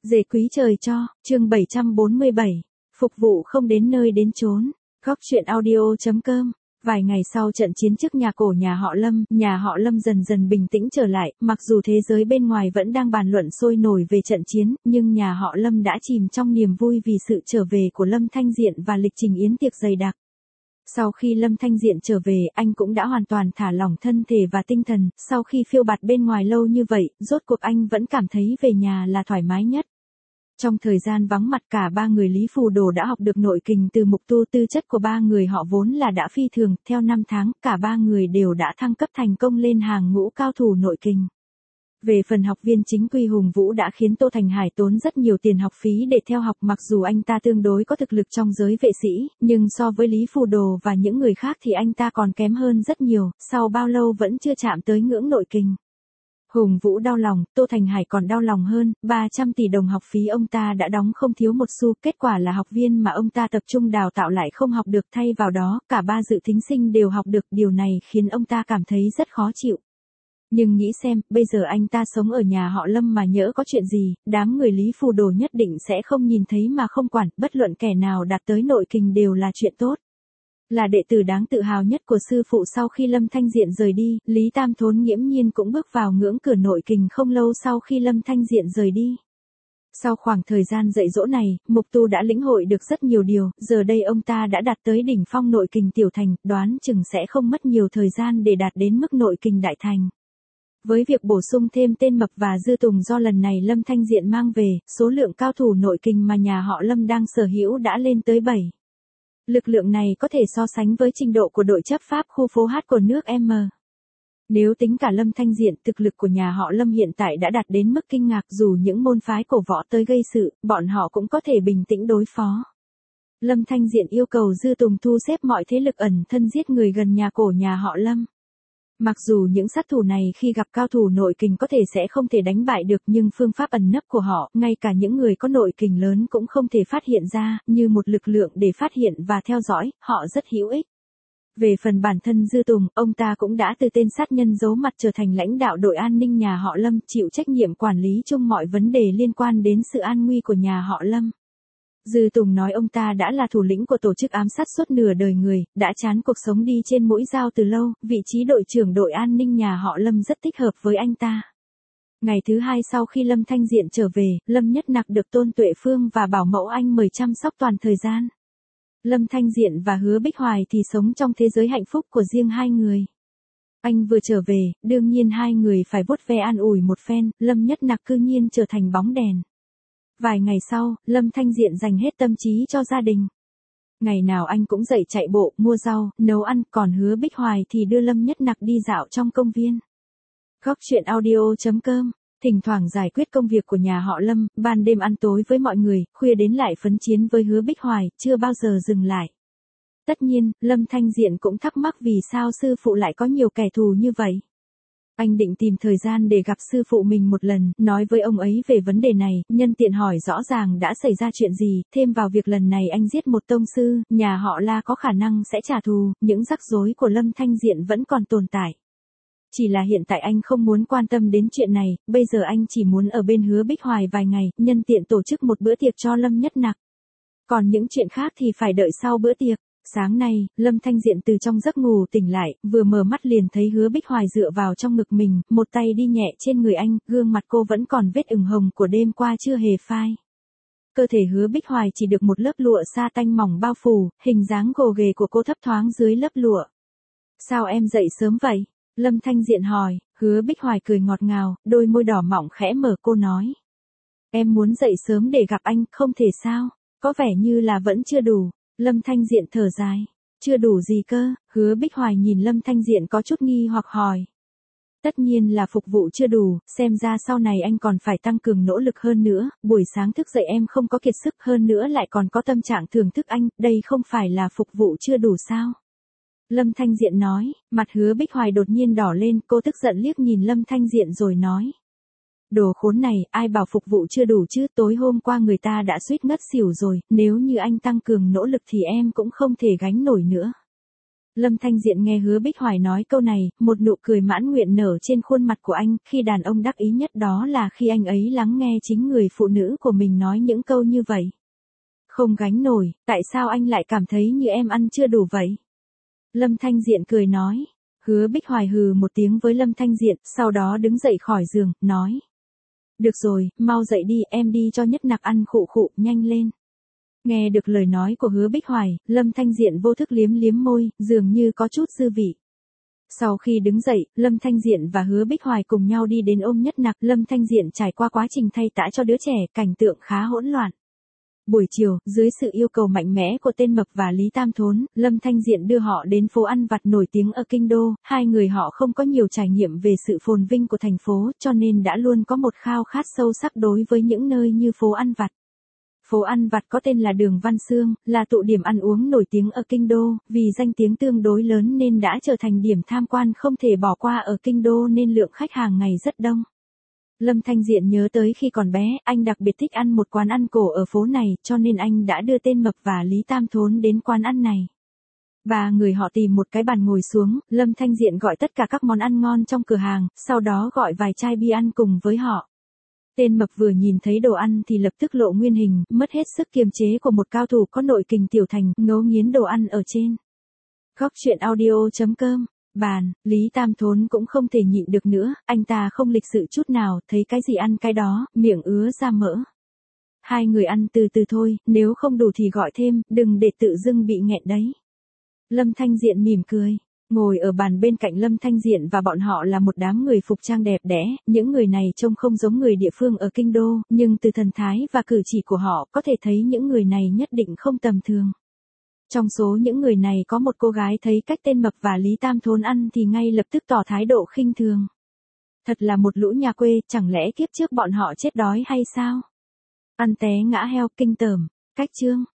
Dề quý trời cho, chương 747. Phục vụ không đến nơi đến chốn. Góc chuyện audio.com. Vài ngày sau trận chiến trước nhà cổ nhà họ Lâm dần dần bình tĩnh trở lại, mặc dù thế giới bên ngoài vẫn đang bàn luận sôi nổi về trận chiến, nhưng nhà họ Lâm đã chìm trong niềm vui vì sự trở về của Lâm Thanh Diện và lịch trình yến tiệc dày đặc. Sau khi Lâm Thanh Diện trở về, anh cũng đã hoàn toàn thả lỏng thân thể và tinh thần, sau khi phiêu bạt bên ngoài lâu như vậy, rốt cuộc anh vẫn cảm thấy về nhà là thoải mái nhất. Trong thời gian vắng mặt cả ba người Lý Phù Đồ đã học được nội kình từ Mục Tu, tư chất của ba người họ vốn là đã phi thường, theo năm tháng, cả ba người đều đã thăng cấp thành công lên hàng ngũ cao thủ nội kình. Về phần học viên chính quy Hùng Vũ đã khiến Tô Thành Hải tốn rất nhiều tiền học phí để theo học, mặc dù anh ta tương đối có thực lực trong giới vệ sĩ, nhưng so với Lý Phù Đồ và những người khác thì anh ta còn kém hơn rất nhiều, sau bao lâu vẫn chưa chạm tới ngưỡng nội kình. Hùng Vũ đau lòng, Tô Thành Hải còn đau lòng hơn, 300 tỷ đồng học phí ông ta đã đóng không thiếu một xu, kết quả là học viên mà ông ta tập trung đào tạo lại không học được, thay vào đó, cả ba dự thính sinh đều học được, điều này khiến ông ta cảm thấy rất khó chịu. Nhưng nghĩ xem, bây giờ anh ta sống ở nhà họ Lâm mà nhỡ có chuyện gì, đám người Lý Phù Đồ nhất định sẽ không nhìn thấy mà không quản, bất luận kẻ nào đạt tới nội kình đều là chuyện tốt. Là đệ tử đáng tự hào nhất của sư phụ sau khi Lâm Thanh Diện rời đi, Lý Tam Thốn nghiễm nhiên cũng bước vào ngưỡng cửa nội kình không lâu sau khi Lâm Thanh Diện rời đi. Sau khoảng thời gian dạy dỗ này, Mục Tu đã lĩnh hội được rất nhiều điều, giờ đây ông ta đã đạt tới đỉnh phong nội kình tiểu thành, đoán chừng sẽ không mất nhiều thời gian để đạt đến mức nội kình đại thành. Với việc bổ sung thêm tên Mập và Dư Tùng do lần này Lâm Thanh Diện mang về, số lượng cao thủ nội kình mà nhà họ Lâm đang sở hữu đã lên tới 7. Lực lượng này có thể so sánh với trình độ của đội chấp pháp khu phố H của nước M. Nếu tính cả Lâm Thanh Diện, thực lực của nhà họ Lâm hiện tại đã đạt đến mức kinh ngạc, dù những môn phái cổ võ tới gây sự, bọn họ cũng có thể bình tĩnh đối phó. Lâm Thanh Diện yêu cầu Dư Tùng thu xếp mọi thế lực ẩn thân giết người gần nhà cổ nhà họ Lâm. Mặc dù những sát thủ này khi gặp cao thủ nội kình có thể sẽ không thể đánh bại được, nhưng phương pháp ẩn nấp của họ, ngay cả những người có nội kình lớn cũng không thể phát hiện ra, như một lực lượng để phát hiện và theo dõi, họ rất hữu ích. Về phần bản thân Dư Tùng, ông ta cũng đã từ tên sát nhân giấu mặt trở thành lãnh đạo đội an ninh nhà họ Lâm, chịu trách nhiệm quản lý chung mọi vấn đề liên quan đến sự an nguy của nhà họ Lâm. Dư Tùng nói ông ta đã là thủ lĩnh của tổ chức ám sát suốt nửa đời người, đã chán cuộc sống đi trên mũi dao từ lâu, vị trí đội trưởng đội an ninh nhà họ Lâm rất thích hợp với anh ta. Ngày thứ hai sau khi Lâm Thanh Diện trở về, Lâm Nhất Nặc được Tôn Tuệ Phương và Bảo Mẫu Anh mời chăm sóc toàn thời gian. Lâm Thanh Diện và Hứa Bích Hoài thì sống trong thế giới hạnh phúc của riêng hai người. Anh vừa trở về, đương nhiên hai người phải vuốt ve an ủi một phen, Lâm Nhất Nặc cư nhiên trở thành bóng đèn. Vài ngày sau, Lâm Thanh Diện dành hết tâm trí cho gia đình. Ngày nào anh cũng dậy chạy bộ, mua rau, nấu ăn, còn Hứa Bích Hoài thì đưa Lâm Nhất Nặc đi dạo trong công viên. Góc chuyện audio.com. Thỉnh thoảng giải quyết công việc của nhà họ Lâm, ban đêm ăn tối với mọi người, khuya đến lại phấn chiến với Hứa Bích Hoài, chưa bao giờ dừng lại. Tất nhiên, Lâm Thanh Diện cũng thắc mắc vì sao sư phụ lại có nhiều kẻ thù như vậy. Anh định tìm thời gian để gặp sư phụ mình một lần, nói với ông ấy về vấn đề này, nhân tiện hỏi rõ ràng đã xảy ra chuyện gì, thêm vào việc lần này anh giết một tông sư, nhà họ La có khả năng sẽ trả thù, những rắc rối của Lâm Thanh Diện vẫn còn tồn tại. Chỉ là hiện tại anh không muốn quan tâm đến chuyện này, bây giờ anh chỉ muốn ở bên Hứa Bích Hoài vài ngày, nhân tiện tổ chức một bữa tiệc cho Lâm Nhất Nặc. Còn những chuyện khác thì phải đợi sau bữa tiệc. Sáng nay, Lâm Thanh Diện từ trong giấc ngủ tỉnh lại, vừa mở mắt liền thấy Hứa Bích Hoài dựa vào trong ngực mình, một tay đi nhẹ trên người anh, gương mặt cô vẫn còn vết ửng hồng của đêm qua chưa hề phai. Cơ thể Hứa Bích Hoài chỉ được một lớp lụa sa tanh mỏng bao phủ, hình dáng gồ ghề của cô thấp thoáng dưới lớp lụa. Sao em dậy sớm vậy? Lâm Thanh Diện hỏi. Hứa Bích Hoài cười ngọt ngào, đôi môi đỏ mọng khẽ mở, cô nói. Em muốn dậy sớm để gặp anh, không thể sao? Có vẻ như là vẫn chưa đủ. Lâm Thanh Diện thở dài. Chưa đủ gì cơ? Hứa Bích Hoài nhìn Lâm Thanh Diện có chút nghi hoặc hỏi. Tất nhiên là phục vụ chưa đủ, xem ra sau này anh còn phải tăng cường nỗ lực hơn nữa, buổi sáng thức dậy em không có kiệt sức, hơn nữa lại còn có tâm trạng thưởng thức anh, đây không phải là phục vụ chưa đủ sao? Lâm Thanh Diện nói, mặt Hứa Bích Hoài đột nhiên đỏ lên, cô tức giận liếc nhìn Lâm Thanh Diện rồi nói. Đồ khốn này, ai bảo phục vụ chưa đủ chứ, tối hôm qua người ta đã suýt ngất xỉu rồi, nếu như anh tăng cường nỗ lực thì em cũng không thể gánh nổi nữa. Lâm Thanh Diện nghe Hứa Bích Hoài nói câu này, một nụ cười mãn nguyện nở trên khuôn mặt của anh, khi đàn ông đắc ý nhất đó là khi anh ấy lắng nghe chính người phụ nữ của mình nói những câu như vậy. Không gánh nổi, tại sao anh lại cảm thấy như em ăn chưa đủ vậy? Lâm Thanh Diện cười nói. Hứa Bích Hoài hừ một tiếng với Lâm Thanh Diện, sau đó đứng dậy khỏi giường, nói. Được rồi, mau dậy đi, em đi cho Nhất Nặc ăn khụ khụ, nhanh lên. Nghe được lời nói của Hứa Bích Hoài, Lâm Thanh Diện vô thức liếm liếm môi, dường như có chút dư vị. Sau khi đứng dậy, Lâm Thanh Diện và Hứa Bích Hoài cùng nhau đi đến ôm Nhất Nặc. Lâm Thanh Diện trải qua quá trình thay tã cho đứa trẻ, cảnh tượng khá hỗn loạn. Buổi chiều, dưới sự yêu cầu mạnh mẽ của tên Mập và Lý Tam Thốn, Lâm Thanh Diện đưa họ đến phố ăn vặt nổi tiếng ở Kinh Đô. Hai người họ không có nhiều trải nghiệm về sự phồn vinh của thành phố, cho nên đã luôn có một khao khát sâu sắc đối với những nơi như phố ăn vặt. Phố ăn vặt có tên là Đường Văn Xương, là tụ điểm ăn uống nổi tiếng ở Kinh Đô, vì danh tiếng tương đối lớn nên đã trở thành điểm tham quan không thể bỏ qua ở Kinh Đô nên lượng khách hàng ngày rất đông. Lâm Thanh Diện nhớ tới khi còn bé, anh đặc biệt thích ăn một quán ăn cổ ở phố này, cho nên anh đã đưa tên Mập và Lý Tam Thốn đến quán ăn này. Ba người họ tìm một cái bàn ngồi xuống, Lâm Thanh Diện gọi tất cả các món ăn ngon trong cửa hàng, sau đó gọi vài chai bia ăn cùng với họ. Tên Mập vừa nhìn thấy đồ ăn thì lập tức lộ nguyên hình, mất hết sức kiềm chế của một cao thủ có nội kình tiểu thành, ngấu nghiến đồ ăn ở trên. Góc truyện audio.com. Bàn, Lý Tam Thốn cũng không thể nhịn được nữa, anh ta không lịch sự chút nào, thấy cái gì ăn cái đó, miệng ứa ra mỡ. Hai người ăn từ từ thôi, nếu không đủ thì gọi thêm, đừng để tự dưng bị nghẹn đấy. Lâm Thanh Diện mỉm cười. Ngồi ở bàn bên cạnh Lâm Thanh Diện và bọn họ là một đám người phục trang đẹp đẽ, những người này trông không giống người địa phương ở Kinh Đô, nhưng từ thần thái và cử chỉ của họ có thể thấy những người này nhất định không tầm thường. Trong số những người này có một cô gái thấy cách tên Mập và Lý Tam Thốn ăn thì ngay lập tức tỏ thái độ khinh thường. Thật là một lũ nhà quê, chẳng lẽ kiếp trước bọn họ chết đói hay sao? Ăn té ngã heo, kinh tởm. Cách chương.